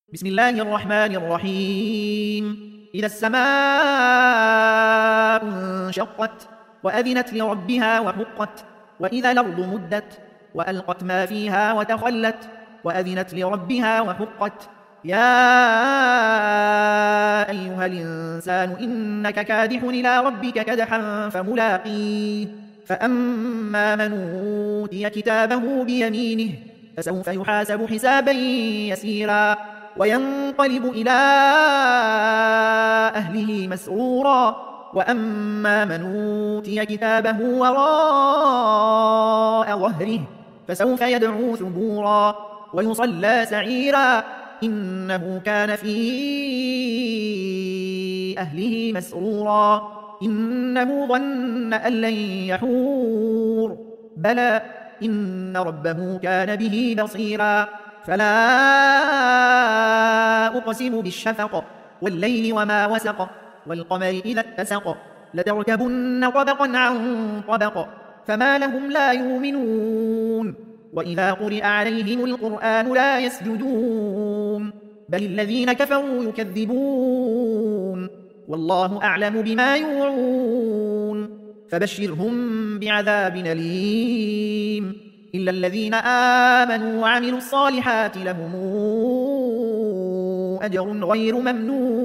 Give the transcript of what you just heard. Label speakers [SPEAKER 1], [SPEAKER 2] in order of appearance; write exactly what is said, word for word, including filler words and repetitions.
[SPEAKER 1] بسم الله الرحمن الرحيم. إذا السماء انشقت وأذنت لربها وحقت، وإذا الأرض مدت وألقت ما فيها وتخلت وأذنت لربها وحقت. يا أيها الإنسان إنك كادح إلى ربك كدحا فملاقيه. فأما من أوتي كتابه بيمينه فسوف يحاسب حسابا يسيرا وينقلب إلى أهله مسرورا. وأما من أوتي كتابه وراء ظهره فسوف يدعو ثبورا ويصلى سعيرا إنه كان في أهله مسرورا إنه ظن أن لن يحور بلى إن ربه كان به بصيرا. فلا أقسم بالشفق والليل وما وسق والقمر إذا اتسق لتركبن طبقا عن طبق فما لهم لا يؤمنون. وإذا قرئ عليهم القرآن لا يسجدون بل الذين كفروا يكذبون والله أعلم بما يوعون. فبشرهم بعذاب أليم إلا الذين آمنوا وعملوا الصالحات لهم أجر غير ممنون.